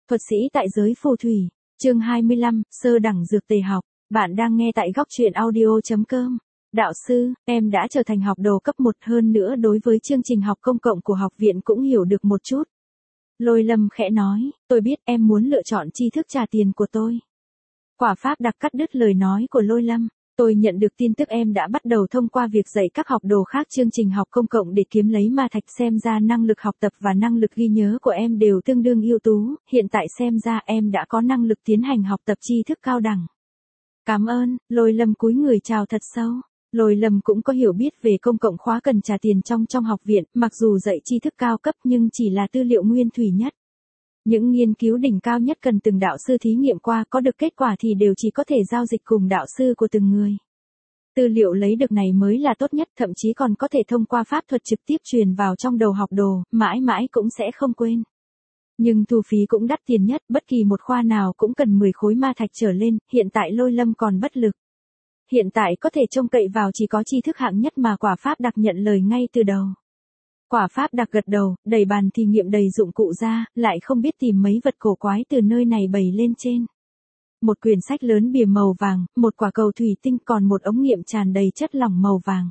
Thuật sĩ tại giới phù thủy, chương 25, sơ đẳng dược tề học. Bạn đang nghe tại góc truyện audio.com. Đạo sư, em đã trở thành học đồ cấp 1 hơn nữa đối với chương trình học công cộng của học viện cũng hiểu được một chút. Lôi Lâm khẽ nói, tôi biết em muốn lựa chọn tri thức trả tiền của tôi. Quả Pháp đặc cắt đứt lời nói của Lôi Lâm. Tôi nhận được tin tức em đã bắt đầu thông qua việc dạy các học đồ khác chương trình học công cộng để kiếm lấy ma thạch, xem ra năng lực học tập và năng lực ghi nhớ của em đều tương đương ưu tú, hiện tại xem ra em đã có năng lực tiến hành học tập tri thức cao đẳng. Cảm ơn, Lôi Lâm cúi người chào thật sâu. Lôi Lâm cũng có hiểu biết về công cộng khóa cần trả tiền trong học viện, mặc dù dạy tri thức cao cấp nhưng chỉ là tư liệu nguyên thủy nhất. Những nghiên cứu đỉnh cao nhất cần từng đạo sư thí nghiệm qua, có được kết quả thì đều chỉ có thể giao dịch cùng đạo sư của từng người. Tư liệu lấy được này mới là tốt nhất, thậm chí còn có thể thông qua pháp thuật trực tiếp truyền vào trong đầu học đồ, mãi mãi cũng sẽ không quên. Nhưng thu phí cũng đắt tiền nhất, bất kỳ một khoa nào cũng cần 10 khối ma thạch trở lên, hiện tại Lôi Lâm còn bất lực. Hiện tại có thể trông cậy vào chỉ có tri thức hạng nhất mà Quả Pháp đặc nhận lời ngay từ đầu. Quả Pháp đặc gật đầu, đẩy bàn thí nghiệm đầy dụng cụ ra, lại không biết tìm mấy vật cổ quái từ nơi này bày lên trên. Một quyển sách lớn bìa màu vàng, một quả cầu thủy tinh, còn một ống nghiệm tràn đầy chất lỏng màu vàng.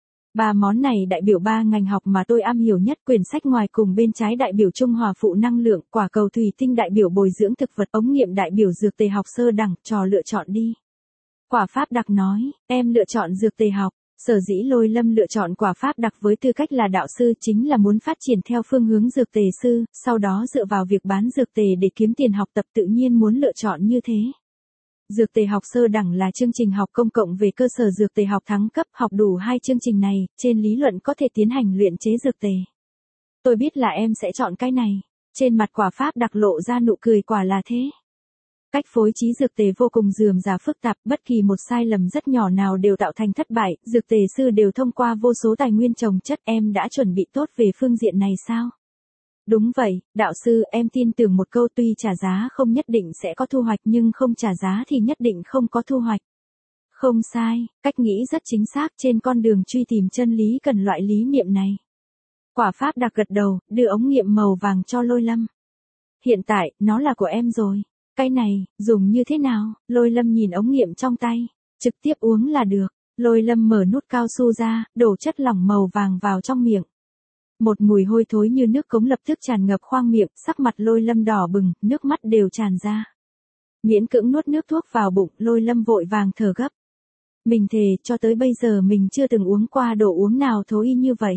Ba món này đại biểu ba ngành học mà tôi am hiểu nhất. Quyển sách ngoài cùng bên trái đại biểu trung hòa phụ năng lượng, quả cầu thủy tinh đại biểu bồi dưỡng thực vật, ống nghiệm đại biểu dược tề học sơ đẳng, trò lựa chọn đi. Quả Pháp đặc nói, em lựa chọn dược tề học. Sở dĩ Lôi Lâm lựa chọn Quả Pháp đặc với tư cách là đạo sư chính là muốn phát triển theo phương hướng dược tề sư, sau đó dựa vào việc bán dược tề để kiếm tiền học tập, tự nhiên muốn lựa chọn như thế. Dược tề học sơ đẳng là chương trình học công cộng về cơ sở dược tề học thăng cấp, học đủ hai chương trình này, trên lý luận có thể tiến hành luyện chế dược tề. Tôi biết là em sẽ chọn cái này. Trên mặt Quả Pháp đặc lộ ra nụ cười, quả là thế. Cách phối trí dược tề vô cùng rườm rà phức tạp, bất kỳ một sai lầm rất nhỏ nào đều tạo thành thất bại, dược tề sư đều thông qua vô số tài nguyên trồng chất. Em đã chuẩn bị tốt về phương diện này sao? Đúng vậy, đạo sư, em tin tưởng một câu, tuy trả giá không nhất định sẽ có thu hoạch nhưng không trả giá thì nhất định không có thu hoạch. Không sai, cách nghĩ rất chính xác, trên con đường truy tìm chân lý cần loại lý niệm này. Quả Pháp đặc gật đầu, đưa ống nghiệm màu vàng cho Lôi Lâm. Hiện tại, nó là của em rồi. Cái này, dùng như thế nào? Lôi Lâm nhìn ống nghiệm trong tay. Trực tiếp uống là được. Lôi Lâm mở nút cao su ra, đổ chất lỏng màu vàng vào trong miệng. Một mùi hôi thối như nước cống lập tức tràn ngập khoang miệng, sắc mặt Lôi Lâm đỏ bừng, nước mắt đều tràn ra. Miễn cưỡng nuốt nước thuốc vào bụng, Lôi Lâm vội vàng thở gấp. Mình thề, cho tới bây giờ mình chưa từng uống qua đồ uống nào thối như vậy.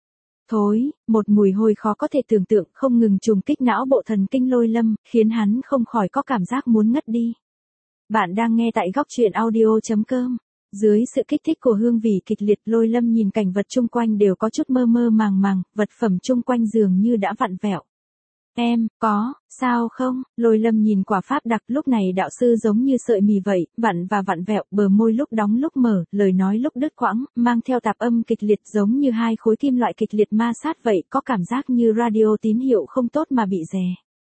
Thối, một mùi hôi khó có thể tưởng tượng, không ngừng trùng kích não bộ thần kinh Lôi Lâm, khiến hắn không khỏi có cảm giác muốn ngất đi. Bạn đang nghe tại góc truyện audio.com. Dưới sự kích thích của hương vị kịch liệt, Lôi Lâm nhìn cảnh vật chung quanh đều có chút mơ mơ màng màng, vật phẩm chung quanh dường như đã vặn vẹo. Em, có, sao không? Lôi Lâm nhìn Quả Pháp đặc, lúc này đạo sư giống như sợi mì vậy, vặn và vặn vẹo, bờ môi lúc đóng lúc mở, lời nói lúc đứt quãng, mang theo tạp âm kịch liệt giống như hai khối kim loại kịch liệt ma sát vậy, có cảm giác như radio tín hiệu không tốt mà bị rè.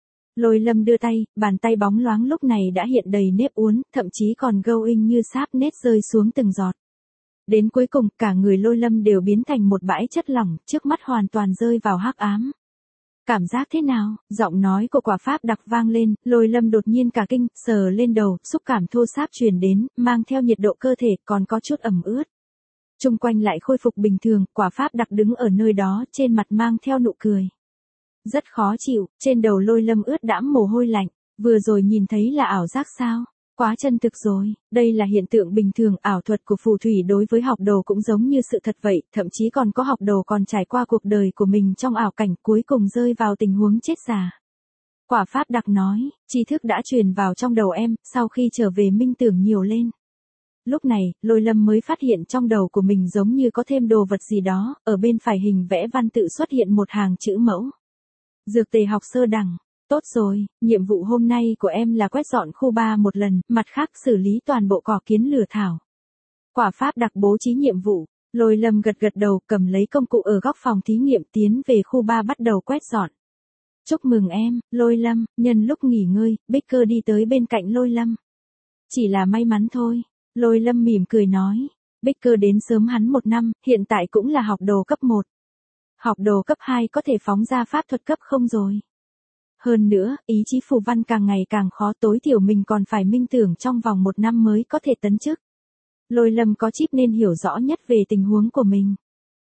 Lôi Lâm đưa tay, bàn tay bóng loáng lúc này đã hiện đầy nếp uốn, thậm chí còn going như sáp nết rơi xuống từng giọt. Đến cuối cùng, cả người Lôi Lâm đều biến thành một bãi chất lỏng, trước mắt hoàn toàn rơi vào hắc ám. Cảm giác thế nào? Giọng nói của Quả Pháp đặc vang lên, Lôi Lâm đột nhiên cả kinh, sờ lên đầu, xúc cảm thô sáp truyền đến, mang theo nhiệt độ cơ thể, còn có chút ẩm ướt. Chung quanh lại khôi phục bình thường, Quả Pháp đặc đứng ở nơi đó, trên mặt mang theo nụ cười. Rất khó chịu, trên đầu Lôi Lâm ướt đẫm mồ hôi lạnh, vừa rồi nhìn thấy là ảo giác sao? Quá chân thực rồi, đây là hiện tượng bình thường, ảo thuật của phù thủy đối với học đồ cũng giống như sự thật vậy, thậm chí còn có học đồ còn trải qua cuộc đời của mình trong ảo cảnh, cuối cùng rơi vào tình huống chết già. Quả Pháp đặc nói, tri thức đã truyền vào trong đầu em, sau khi trở về minh tưởng nhiều lên. Lúc này, Lôi Lâm mới phát hiện trong đầu của mình giống như có thêm đồ vật gì đó, ở bên phải hình vẽ văn tự xuất hiện một hàng chữ mẫu. Dược tề học sơ đẳng. Tốt rồi, nhiệm vụ hôm nay của em là quét dọn khu 3 một lần, mặt khác xử lý toàn bộ cỏ kiến lửa thảo. Quả Pháp đặc bố trí nhiệm vụ, Lôi Lâm gật gật đầu, cầm lấy công cụ ở góc phòng thí nghiệm tiến về khu 3 bắt đầu quét dọn. Chúc mừng em, Lôi Lâm, nhân lúc nghỉ ngơi, Baker đi tới bên cạnh Lôi Lâm. Chỉ là may mắn thôi, Lôi Lâm mỉm cười nói. Baker đến sớm hắn 1 năm, hiện tại cũng là học đồ cấp 1. Học đồ cấp 2 có thể phóng ra pháp thuật cấp 0 rồi. Hơn nữa, ý chí phù văn càng ngày càng khó, tối thiểu mình còn phải minh tưởng trong vòng 1 năm mới có thể tấn chức. Lôi Lâm có chip nên hiểu rõ nhất về tình huống của mình.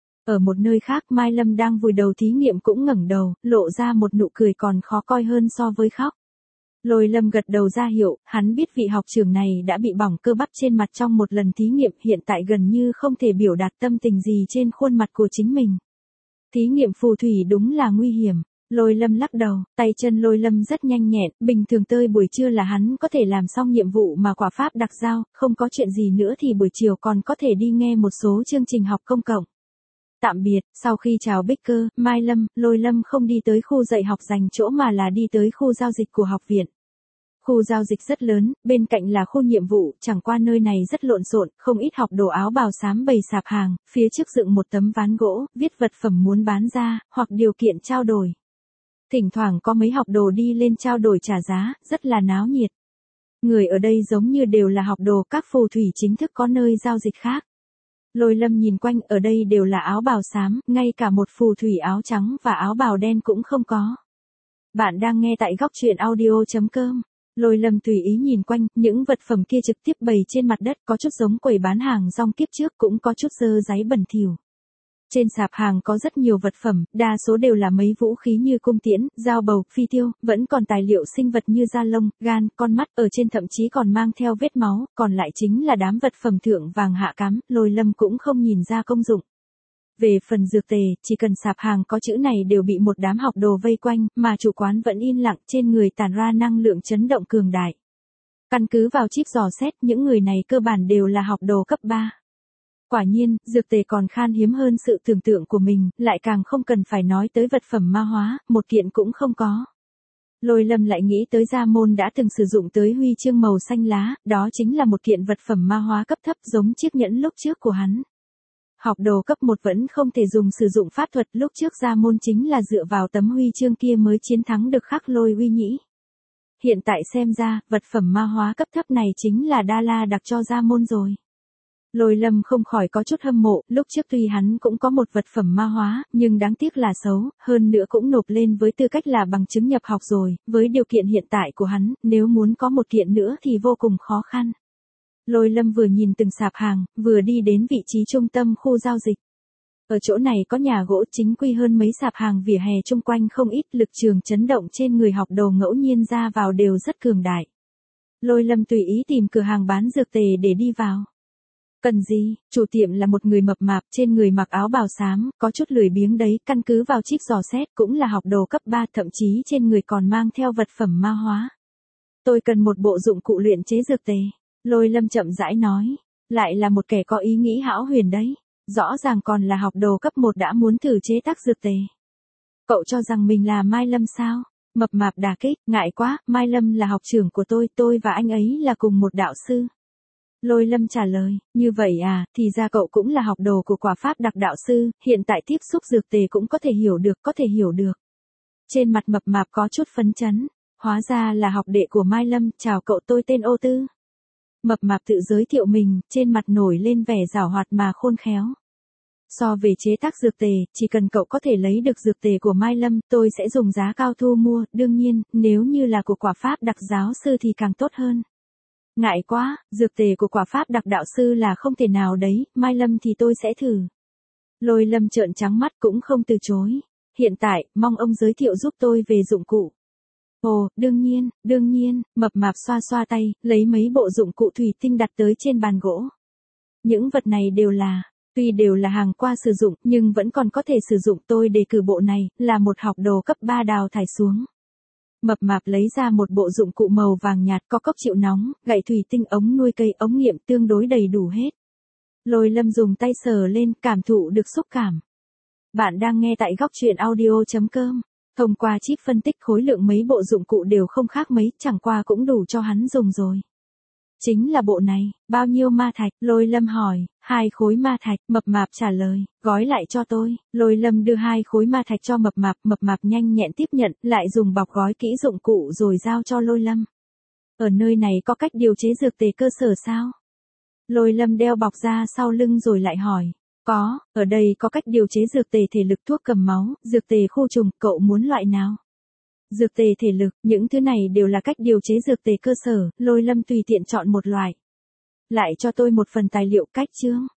Ở một nơi khác, Mai Lâm đang vùi đầu thí nghiệm cũng ngẩng đầu, lộ ra một nụ cười còn khó coi hơn so với khóc. Lôi Lâm gật đầu ra hiệu, hắn biết vị học trưởng này đã bị bỏng cơ bắp trên mặt trong một lần thí nghiệm, hiện tại gần như không thể biểu đạt tâm tình gì trên khuôn mặt của chính mình. Thí nghiệm phù thủy đúng là nguy hiểm. Lôi Lâm lắc đầu, tay chân Lôi Lâm rất nhanh nhẹn, bình thường tới buổi trưa là hắn có thể làm xong nhiệm vụ mà quả pháp đặc giao, không có chuyện gì nữa thì buổi chiều còn có thể đi nghe một số chương trình học công cộng. Tạm biệt, sau khi chào Baker, Mai Lâm, Lôi Lâm không đi tới khu dạy học dành chỗ mà là đi tới khu giao dịch của học viện. Khu giao dịch rất lớn, bên cạnh là khu nhiệm vụ, chẳng qua nơi này rất lộn xộn, không ít học đồ áo bào xám bày sạp hàng, phía trước dựng một tấm ván gỗ, viết vật phẩm muốn bán ra, hoặc điều kiện trao đổi. Thỉnh thoảng có mấy học đồ đi lên trao đổi trả giá, rất là náo nhiệt. Người ở đây giống như đều là học đồ, các phù thủy chính thức có nơi giao dịch khác. Lôi Lâm nhìn quanh, ở đây đều là áo bào xám, ngay cả một phù thủy áo trắng và áo bào đen cũng không có. Bạn đang nghe tại góc truyện audio.com. Lôi Lâm tùy ý nhìn quanh, những vật phẩm kia trực tiếp bày trên mặt đất, có chút giống quầy bán hàng rong kiếp trước, cũng có chút dơ dáy bẩn thỉu. Trên sạp hàng có rất nhiều vật phẩm, đa số đều là mấy vũ khí như cung tiễn, dao bầu, phi tiêu, vẫn còn tài liệu sinh vật như da lông, gan, con mắt, ở trên thậm chí còn mang theo vết máu, còn lại chính là đám vật phẩm thượng vàng hạ cám, Lôi Lâm cũng không nhìn ra công dụng. Về phần dược tề, chỉ cần sạp hàng có chữ này đều bị một đám học đồ vây quanh, mà chủ quán vẫn yên lặng, trên người tản ra năng lượng chấn động cường đại. Căn cứ vào chip dò xét, những người này cơ bản đều là học đồ cấp 3. Quả nhiên, dược tề còn khan hiếm hơn sự tưởng tượng của mình, lại càng không cần phải nói tới vật phẩm ma hóa, một kiện cũng không có. Lôi Lâm lại nghĩ tới Gia Môn đã từng sử dụng tới huy chương màu xanh lá, đó chính là một kiện vật phẩm ma hóa cấp thấp giống chiếc nhẫn lúc trước của hắn. Học đồ cấp 1 vẫn không thể dùng sử dụng pháp thuật, lúc trước Gia Môn chính là dựa vào tấm huy chương kia mới chiến thắng được Khắc Lôi Uy Nhĩ. Hiện tại xem ra, vật phẩm ma hóa cấp thấp này chính là Đa La đặc cho Gia Môn rồi. Lôi Lâm không khỏi có chút hâm mộ, lúc trước tuy hắn cũng có một vật phẩm ma hóa, nhưng đáng tiếc là xấu, hơn nữa cũng nộp lên với tư cách là bằng chứng nhập học rồi, với điều kiện hiện tại của hắn, nếu muốn có một kiện nữa thì vô cùng khó khăn. Lôi Lâm vừa nhìn từng sạp hàng, vừa đi đến vị trí trung tâm khu giao dịch. Ở chỗ này có nhà gỗ chính quy hơn mấy sạp hàng vỉa hè chung quanh không ít, lực trường chấn động trên người học đồ ngẫu nhiên ra vào đều rất cường đại. Lôi Lâm tùy ý tìm cửa hàng bán dược tề để đi vào. Cần gì? Chủ tiệm là một người mập mạp, trên người mặc áo bào xám, có chút lười biếng đấy, căn cứ vào chip dò xét cũng là học đồ cấp 3, thậm chí trên người còn mang theo vật phẩm ma hóa. Tôi cần một bộ dụng cụ luyện chế dược tề. Lôi Lâm chậm rãi nói, lại là một kẻ có ý nghĩ hão huyền đấy, rõ ràng còn là học đồ cấp 1 đã muốn thử chế tác dược tề. Cậu cho rằng mình là Mai Lâm sao? Mập mạp đả kích, ngại quá, Mai Lâm là học trưởng của tôi và anh ấy là cùng một đạo sư. Lôi Lâm trả lời, như vậy à, thì ra cậu cũng là học đồ của quả pháp đặc đạo sư, hiện tại tiếp xúc dược tề cũng có thể hiểu được. Trên mặt mập mạp có chút phấn chấn, hóa ra là học đệ của Mai Lâm, chào cậu, tôi tên Ô Tư. Mập mạp tự giới thiệu mình, trên mặt nổi lên vẻ giảo hoạt mà khôn khéo. So về chế tác dược tề, chỉ cần cậu có thể lấy được dược tề của Mai Lâm, tôi sẽ dùng giá cao thu mua, đương nhiên, nếu như là của quả pháp đặc giáo sư thì càng tốt hơn. Ngại quá, dược tề của quả pháp đặc đạo sư là không thể nào đấy, Mai Lâm thì tôi sẽ thử. Lôi Lâm trợn trắng mắt cũng không từ chối. Hiện tại, mong ông giới thiệu giúp tôi về dụng cụ. Ồ, đương nhiên, mập mạp xoa xoa tay, lấy mấy bộ dụng cụ thủy tinh đặt tới trên bàn gỗ. Những vật này tuy đều là hàng qua sử dụng, nhưng vẫn còn có thể sử dụng, tôi đề cử bộ này, là một học đồ cấp 3 đào thải xuống. Mập mạp lấy ra một bộ dụng cụ màu vàng nhạt, có cốc chịu nóng, gậy thủy tinh, ống nuôi cây, ống nghiệm, tương đối đầy đủ hết. Lôi Lâm dùng tay sờ lên, cảm thụ được xúc cảm. Bạn đang nghe tại góc truyện audio.com. Thông qua chip phân tích khối lượng mấy bộ dụng cụ đều không khác mấy, chẳng qua cũng đủ cho hắn dùng rồi. Chính là bộ này, bao nhiêu ma thạch? Lôi Lâm hỏi, 2 khối ma thạch, mập mạp trả lời, gói lại cho tôi. Lôi Lâm đưa 2 khối ma thạch cho mập mạp nhanh nhẹn tiếp nhận, lại dùng bọc gói kỹ dụng cụ rồi giao cho Lôi Lâm. Ở nơi này có cách điều chế dược tề cơ sở sao? Lôi Lâm đeo bọc ra sau lưng rồi lại hỏi. Có, ở đây có cách điều chế dược tề thể lực thuốc cầm máu, dược tề khu trùng, cậu muốn loại nào? Dược tề thể lực, những thứ này đều là cách điều chế dược tề cơ sở, Lôi Lâm tùy tiện chọn một loại. Lại cho tôi một phần tài liệu cách chữa.